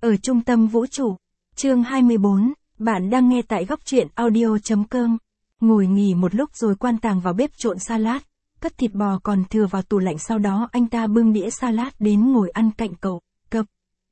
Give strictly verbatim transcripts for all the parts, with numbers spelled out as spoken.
Ở trung tâm vũ trụ. Chương hai mươi bốn, bạn đang nghe tại góc truyện audio chấm com. Ngồi nghỉ một lúc rồi Quan Tàng vào bếp trộn salad, cất thịt bò còn thừa vào tủ lạnh, sau đó anh ta bưng đĩa salad đến ngồi ăn cạnh cậu. Cập.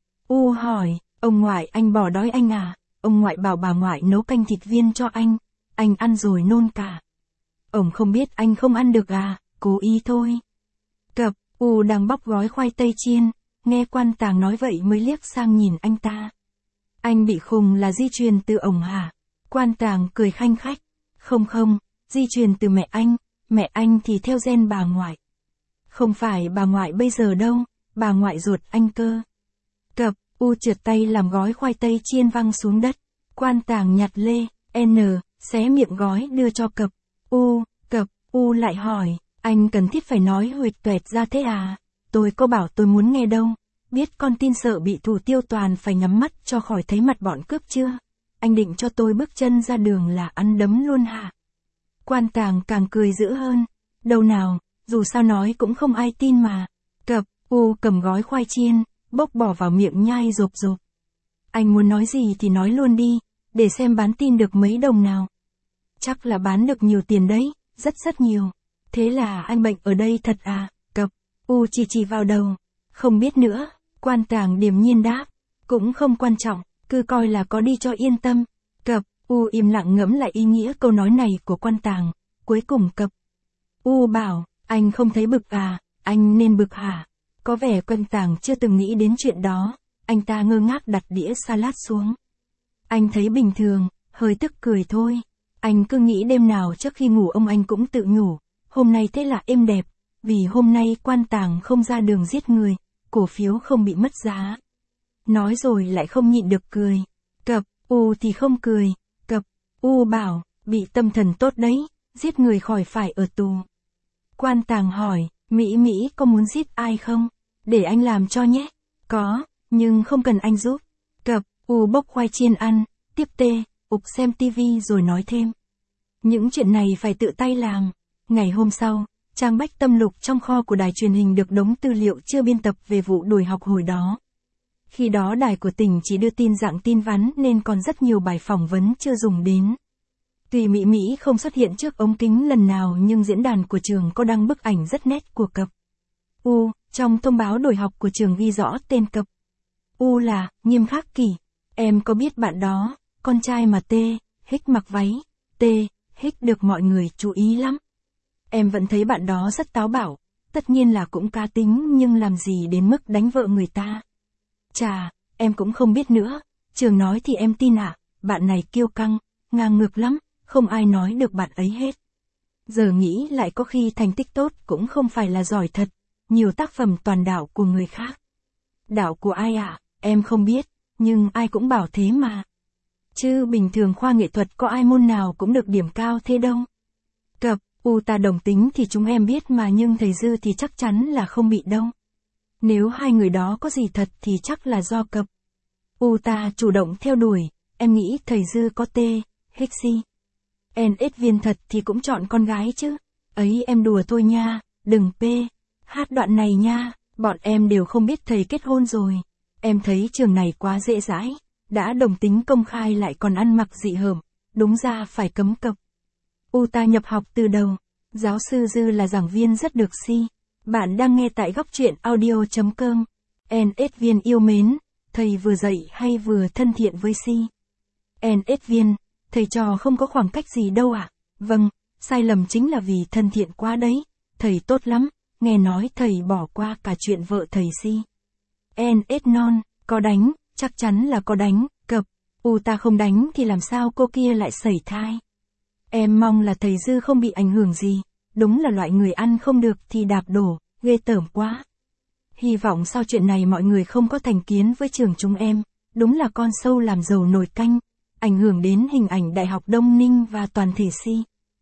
U hỏi, ông ngoại anh bỏ đói anh à? Ông ngoại bảo bà ngoại nấu canh thịt viên cho anh. Anh ăn rồi nôn cả. Ông không biết anh không ăn được à, cố ý thôi. Cập. U đang bóc gói khoai tây chiên, nghe Quan Tàng nói vậy mới liếc sang nhìn anh ta. Anh bị khùng là di truyền từ ổng hả? Quan Tàng cười khanh khách. Không không, di truyền từ mẹ anh, mẹ anh thì theo gen bà ngoại. Không phải bà ngoại bây giờ đâu, bà ngoại ruột anh cơ. Cập. U trượt tay làm gói khoai tây chiên văng xuống đất. Quan Tàng nhặt lê, N, xé miệng gói đưa cho Cập. U, Cập. U lại hỏi, anh cần thiết phải nói huỵch toẹt ra thế à? Tôi có bảo tôi muốn nghe đâu. Biết con tin sợ bị thủ tiêu toàn phải nhắm mắt cho khỏi thấy mặt bọn cướp chưa? Anh định cho tôi bước chân ra đường là ăn đấm luôn hả? Quan Tàng càng cười dữ hơn. Đâu nào, dù sao nói cũng không ai tin mà. Cập. U cầm gói khoai chiên, bốc bỏ vào miệng nhai rộp rộp. Anh muốn nói gì thì nói luôn đi, để xem bán tin được mấy đồng nào. Chắc là bán được nhiều tiền đấy, rất rất nhiều. Thế là anh bệnh ở đây thật à? Cập. U chỉ chỉ vào đầu. Không biết nữa. Quan Tàng điềm nhiên đáp. Cũng không quan trọng, cứ coi là có đi cho yên tâm. Cập. U im lặng ngẫm lại ý nghĩa câu nói này của Quan Tàng. Cuối cùng Cập. U bảo, anh không thấy bực à, anh nên bực hả? Có vẻ Quan Tàng chưa từng nghĩ đến chuyện đó. Anh ta ngơ ngác đặt đĩa salad xuống. Anh thấy bình thường, hơi tức cười thôi. Anh cứ nghĩ đêm nào trước khi ngủ ông anh cũng tự nhủ. Hôm nay thế là êm đẹp, vì hôm nay Quan Tàng không ra đường giết người, cổ phiếu không bị mất giá. Nói rồi lại không nhịn được cười. Cập. U thì không cười. Cập. U bảo, bị tâm thần tốt đấy, giết người khỏi phải ở tù. Quan Tàng hỏi, Mỹ Mỹ có muốn giết ai không? Để anh làm cho nhé. Có, nhưng không cần anh giúp. Cập. U bốc khoai chiên ăn, tiếp tê, ục xem tivi rồi nói thêm. Những chuyện này phải tự tay làm. Ngày hôm sau, trang bách tâm lục trong kho của đài truyền hình được đống tư liệu chưa biên tập về vụ đuổi học hồi đó. Khi đó đài của tỉnh chỉ đưa tin dạng tin vắn nên còn rất nhiều bài phỏng vấn chưa dùng đến. Tuy Mỹ Mỹ không xuất hiện trước ống kính lần nào nhưng diễn đàn của trường có đăng bức ảnh rất nét của Cập. U, trong thông báo đuổi học của trường ghi rõ tên Cập. U là, Nghiêm Khắc Kỷ. Em có biết bạn đó, con trai mà T, Hích mặc váy, T, Hích được mọi người chú ý lắm. Em vẫn thấy bạn đó rất táo bạo, tất nhiên là cũng cá tính nhưng làm gì đến mức đánh vợ người ta. Chà, em cũng không biết nữa, trường nói thì em tin ạ, à, bạn này kiêu căng, ngang ngược lắm, không ai nói được bạn ấy hết. Giờ nghĩ lại có khi thành tích tốt cũng không phải là giỏi thật, nhiều tác phẩm toàn đạo của người khác. Đạo của ai ạ, à? Em không biết, nhưng ai cũng bảo thế mà. Chứ bình thường khoa nghệ thuật có ai môn nào cũng được điểm cao thế đâu. Cập. U ta đồng tính thì chúng em biết mà nhưng thầy Dư thì chắc chắn là không bị đâu. Nếu hai người đó có gì thật thì chắc là do Cập. U ta chủ động theo đuổi, em nghĩ thầy Dư có T, Hixi. en ét viên thật thì cũng chọn con gái chứ. Ấy em đùa thôi nha, đừng P, hát đoạn này nha, bọn em đều không biết thầy kết hôn rồi. Em thấy trường này quá dễ dãi, đã đồng tính công khai lại còn ăn mặc dị hợm, đúng ra phải cấm Cập. U ta nhập học từ đầu, giáo sư Dư là giảng viên rất được si. Bạn đang nghe tại góc truyện audio chấm com. en ét viên yêu mến, thầy vừa dạy hay vừa thân thiện với si. en ét viên, thầy trò không có khoảng cách gì đâu ạ. À? Vâng, sai lầm chính là vì thân thiện quá đấy. Thầy tốt lắm, nghe nói thầy bỏ qua cả chuyện vợ thầy si. en ét non, có đánh, chắc chắn là có đánh. Cập. U ta không đánh thì làm sao cô kia lại sẩy thai. Em mong là thầy Dư không bị ảnh hưởng gì, đúng là loại người ăn không được thì đạp đổ, ghê tởm quá. Hy vọng sau chuyện này mọi người không có thành kiến với trường chúng em, đúng là con sâu làm dầu nồi canh, ảnh hưởng đến hình ảnh Đại học Đông Ninh và toàn thể si.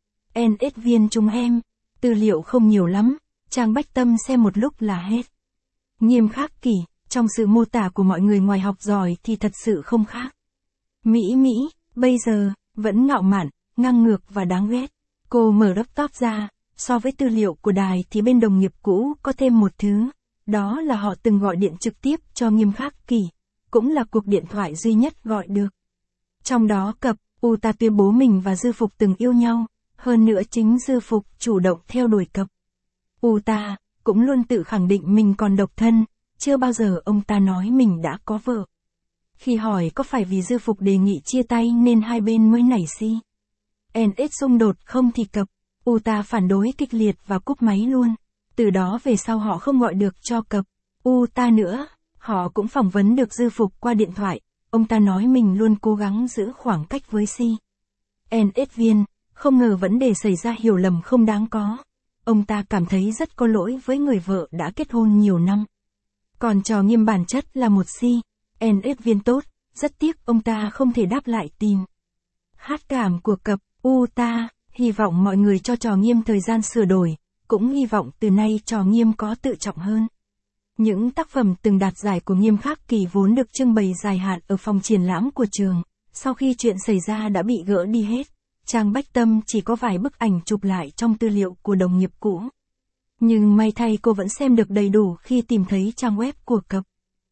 en ét viên chúng em, tư liệu không nhiều lắm, trang bách tâm xem một lúc là hết. Nghiêm Khắc Kỷ, trong sự mô tả của mọi người ngoài học giỏi thì thật sự không khác. Mỹ Mỹ, bây giờ, vẫn ngạo mạn, ngang ngược và đáng ghét. Cô mở laptop ra, so với tư liệu của đài thì bên đồng nghiệp cũ có thêm một thứ, đó là họ từng gọi điện trực tiếp cho Nghiêm Khắc Kỷ, cũng là cuộc điện thoại duy nhất gọi được. Trong đó cập, U ta tuyên bố mình và Dư Phục từng yêu nhau, hơn nữa chính Dư Phục chủ động theo đuổi cập. U ta cũng luôn tự khẳng định mình còn độc thân, chưa bao giờ ông ta nói mình đã có vợ. Khi hỏi có phải vì Dư Phục đề nghị chia tay nên hai bên mới nảy sinh en ét xung đột không thì cập, U ta phản đối kịch liệt và cúp máy luôn. Từ đó về sau họ không gọi được cho cập, U ta nữa, họ cũng phỏng vấn được Dư Phục qua điện thoại, ông ta nói mình luôn cố gắng giữ khoảng cách với si en ét viên, không ngờ vấn đề xảy ra hiểu lầm không đáng có. Ông ta cảm thấy rất có lỗi với người vợ đã kết hôn nhiều năm. Còn Trò Nghiêm bản chất là một si en ét viên tốt, rất tiếc ông ta không thể đáp lại tin hát cảm của cập, U ta, hy vọng mọi người cho Trò Nghiêm thời gian sửa đổi, cũng hy vọng từ nay Trò Nghiêm có tự trọng hơn. Những tác phẩm từng đạt giải của Nghiêm Khắc Kỳ vốn được trưng bày dài hạn ở phòng triển lãm của trường, sau khi chuyện xảy ra đã bị gỡ đi hết. Trang Bách Tâm chỉ có vài bức ảnh chụp lại trong tư liệu của đồng nghiệp cũ. Nhưng may thay cô vẫn xem được đầy đủ khi tìm thấy trang web của cập.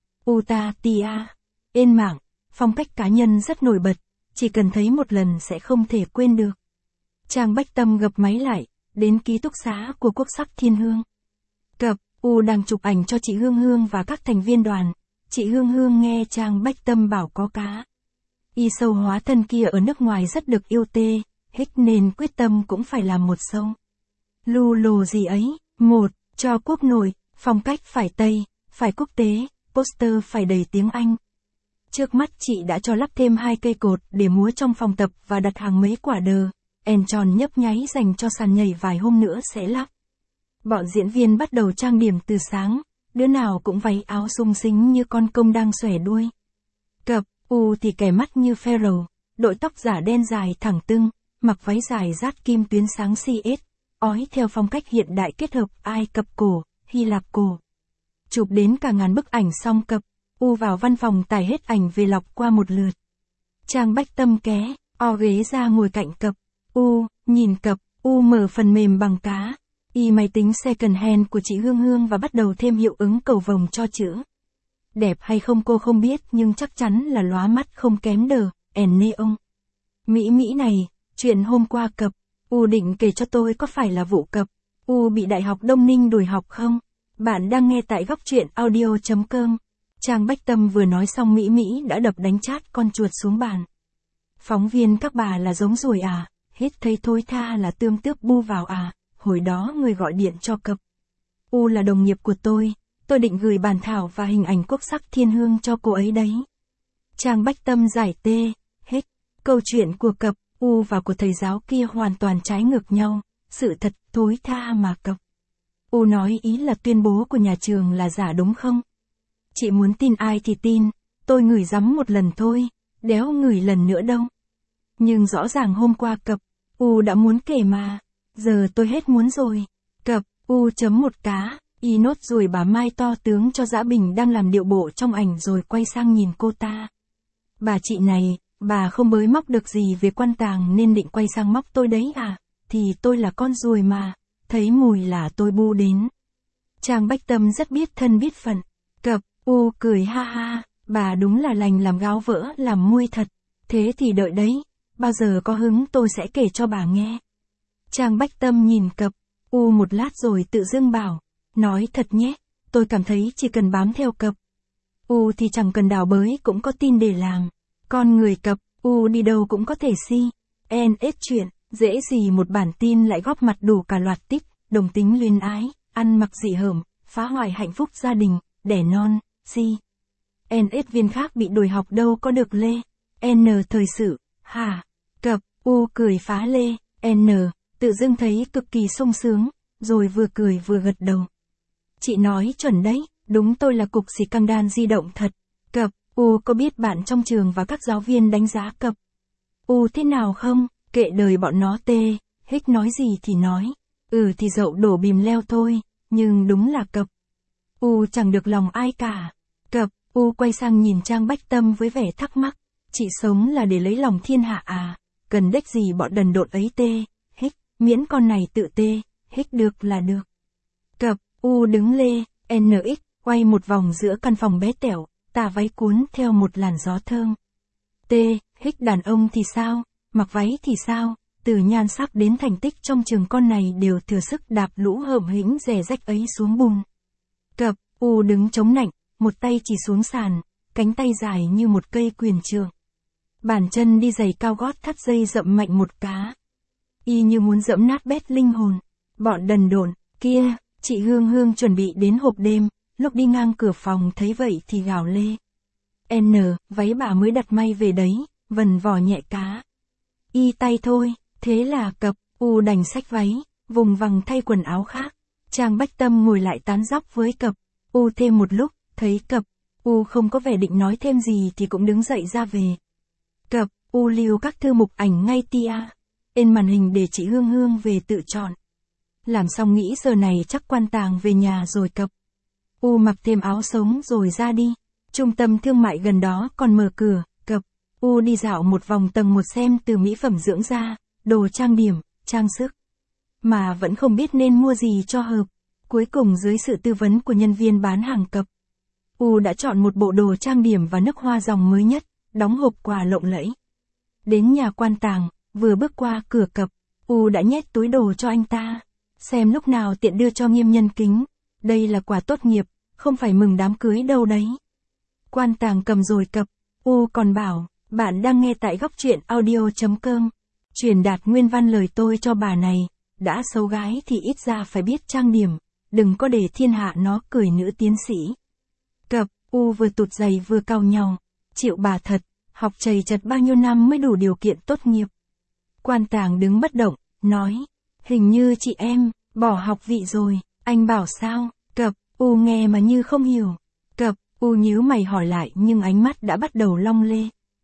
Utatia. Trên mạng, phong cách cá nhân rất nổi bật, chỉ cần thấy một lần sẽ không thể quên được. Trang Bách Tâm gập máy lại, đến ký túc xá của Quốc sắc Thiên Hương. Cập, U đang chụp ảnh cho chị Hương Hương và các thành viên đoàn. Chị Hương Hương nghe Trang Bách Tâm bảo có cá y sâu hóa thân kia ở nước ngoài rất được yêu tê, hết nên quyết tâm cũng phải làm một sâu. Lu lồ gì ấy, một, cho quốc nội, phong cách phải Tây, phải quốc tế, poster phải đầy tiếng Anh. Trước mắt chị đã cho lắp thêm hai cây cột để múa trong phòng tập và đặt hàng mấy quả đờ, en tròn nhấp nháy dành cho sàn nhảy vài hôm nữa sẽ lắp. Bọn diễn viên bắt đầu trang điểm từ sáng, đứa nào cũng váy áo sung sính như con công đang xòe đuôi. Cập, U thì kẻ mắt như Pharaoh, đội tóc giả đen dài thẳng tưng, mặc váy dài rát kim tuyến sáng xê ét, ói theo phong cách hiện đại kết hợp Ai Cập cổ, Hy Lạp cổ. Chụp đến cả ngàn bức ảnh xong cập, U vào văn phòng tải hết ảnh về lọc qua một lượt. Trang Bách Tâm ké, o ghế ra ngồi cạnh cập, U, nhìn cập, U mở phần mềm bằng cá, y máy tính second hand của chị Hương Hương và bắt đầu thêm hiệu ứng cầu vồng cho chữ. Đẹp hay không cô không biết nhưng chắc chắn là lóa mắt không kém đờ, ẻn neon. Mỹ Mỹ này, chuyện hôm qua cập, U định kể cho tôi có phải là vụ cập, U bị Đại học Đông Ninh đuổi học không? Bạn đang nghe tại góc truyện audio chấm com. Trang Bách Tâm vừa nói xong Mỹ Mỹ đã đập đánh chát con chuột xuống bàn. Phóng viên các bà là giống ruồi à, hết thấy thối tha là tươm tước bu vào à, hồi đó người gọi điện cho cập. U là đồng nghiệp của tôi, tôi định gửi bản thảo và hình ảnh Quốc sắc Thiên Hương cho cô ấy đấy. Trang Bách Tâm giải tê, hết. Câu chuyện của cập, U và của thầy giáo kia hoàn toàn trái ngược nhau, sự thật thối tha mà cập. U nói ý là tuyên bố của nhà trường là giả đúng không? Chị muốn tin ai thì tin, tôi ngửi rắm một lần thôi, đéo ngửi lần nữa đâu. Nhưng rõ ràng hôm qua cập, U đã muốn kể mà, giờ tôi hết muốn rồi. Cập, U chấm một cá, y nốt rồi bà Mai to tướng cho Dã Bình đang làm điệu bộ trong ảnh rồi quay sang nhìn cô ta. Bà chị này, bà không bới móc được gì về quan tàng nên định quay sang móc tôi đấy à, thì tôi là con ruồi mà, thấy mùi là tôi bu đến. Trang Bách Tâm rất biết thân biết phận. Cập, U cười ha ha, bà đúng là lành làm gáo vỡ làm muôi thật, thế thì đợi đấy, bao giờ có hứng tôi sẽ kể cho bà nghe. Trang Bách Tâm nhìn cập, U một lát rồi tự dưng bảo, nói thật nhé, tôi cảm thấy chỉ cần bám theo cập. U thì chẳng cần đào bới cũng có tin để làm. Con người cập, U đi đâu cũng có thể si. en ét chuyện, dễ gì một bản tin lại góp mặt đủ cả loạt tích, đồng tính luyến ái, ăn mặc dị hợm, phá hoại hạnh phúc gia đình, đẻ non, si. en ét viên khác bị đuổi học đâu có được lê. N thời sự, hả? Cập, U cười phá lê, N, tự dưng thấy cực kỳ sung sướng, rồi vừa cười vừa gật đầu. Chị nói chuẩn đấy, đúng tôi là cục xì căng đan di động thật. Cập, U có biết bạn trong trường và các giáo viên đánh giá cập. U thế nào không, kệ đời bọn nó tê, hích nói gì thì nói. Ừ thì dậu đổ bìm leo thôi, nhưng đúng là cập. U chẳng được lòng ai cả. Cập, U quay sang nhìn Trang Bách Tâm với vẻ thắc mắc. Chị sống là để lấy lòng thiên hạ à, cần đếch gì bọn đần độn ấy tê, hích, miễn con này tự tê, hích được là được. Cập, U đứng lê, en ích, quay một vòng giữa căn phòng bé tẹo, tà váy cuốn theo một làn gió thơm. T. Hích đàn ông thì sao, mặc váy thì sao, từ nhan sắc đến thành tích trong trường con này đều thừa sức đạp lũ hợm hĩnh rẻ rách ấy xuống bùn. Cập, U đứng chống nạnh, một tay chỉ xuống sàn, cánh tay dài như một cây quyền trượng. Bàn chân đi giày cao gót thắt dây dậm mạnh một cá. Y như muốn dẫm nát bét linh hồn. Bọn đần độn, kia, chị Hương Hương chuẩn bị đến hộp đêm, lúc đi ngang cửa phòng thấy vậy thì gào lê. N, váy bà mới đặt may về đấy, vần vò nhẹ cá. Y tay thôi, thế là Cập, U đành xách váy, vùng vằng thay quần áo khác. Trang Bách Tâm ngồi lại tán dóc với Cập, U thêm một lúc, thấy Cập, U không có vẻ định nói thêm gì thì cũng đứng dậy ra về. Cập, U lưu các thư mục ảnh ngay tia, trên màn hình để chị Hương Hương về tự chọn. Làm xong nghĩ giờ này chắc quan tàng về nhà rồi Cập. U mặc thêm áo sống rồi ra đi. Trung tâm thương mại gần đó còn mở cửa, Cập. U đi dạo một vòng tầng một xem từ mỹ phẩm dưỡng da, đồ trang điểm, trang sức. Mà vẫn không biết nên mua gì cho hợp. Cuối cùng dưới sự tư vấn của nhân viên bán hàng Cập, U đã chọn một bộ đồ trang điểm và nước hoa dòng mới nhất, đóng hộp quà lộng lẫy. Đến nhà quan tàng, vừa bước qua cửa Cập, U đã nhét túi đồ cho anh ta. Xem lúc nào tiện đưa cho Nghiêm nhân kính. Đây là quà tốt nghiệp, không phải mừng đám cưới đâu đấy. Quan tàng cầm rồi Cập, U còn bảo, bạn đang nghe tại góc truyện audio chấm com. Truyền đạt nguyên văn lời tôi cho bà này, đã xấu gái thì ít ra phải biết trang điểm, đừng có để thiên hạ nó cười nữ tiến sĩ. Cập, U vừa tụt giày vừa cau nhau, chịu bà thật, học chầy chật bao nhiêu năm mới đủ điều kiện tốt nghiệp. Quan tàng đứng bất động, nói, hình như chị em, bỏ học vị rồi, anh bảo sao, Cập, U nghe mà như không hiểu. Cập, U nhíu mày hỏi lại nhưng ánh mắt đã bắt đầu long lê.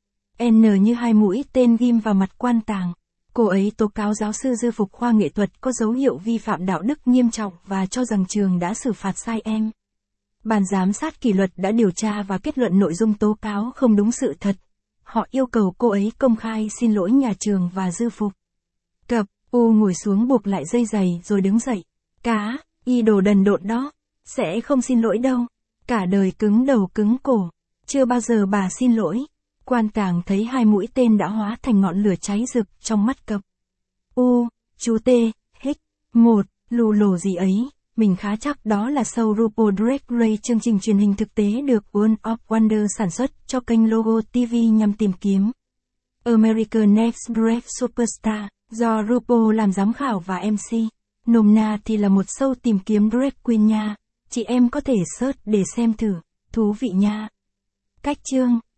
N như hai mũi tên ghim vào mặt quan tàng. Cô ấy tố cáo giáo sư Dư Phục khoa nghệ thuật có dấu hiệu vi phạm đạo đức nghiêm trọng và cho rằng trường đã xử phạt sai em. Ban giám sát kỷ luật đã điều tra và kết luận nội dung tố cáo không đúng sự thật. Họ yêu cầu cô ấy công khai xin lỗi nhà trường và Dư Phục. Cập, U ngồi xuống buộc lại dây giày rồi đứng dậy. Cá, y đồ đần độn đó, sẽ không xin lỗi đâu. Cả đời cứng đầu cứng cổ, chưa bao giờ bà xin lỗi. Quan tàng thấy hai mũi tên đã hóa thành ngọn lửa cháy rực trong mắt Cập. U, chú T, hích, một, lù lồ gì ấy, mình khá chắc đó là show RuPaul Drag Race, chương trình truyền hình thực tế được World of Wonder sản xuất cho kênh Logo ti vi nhằm tìm kiếm American Next Drag Superstar, do RuPaul làm giám khảo và em xê. Nôm na thì là một show tìm kiếm drag queen nha, chị em có thể search để xem thử, thú vị nha. Cách chương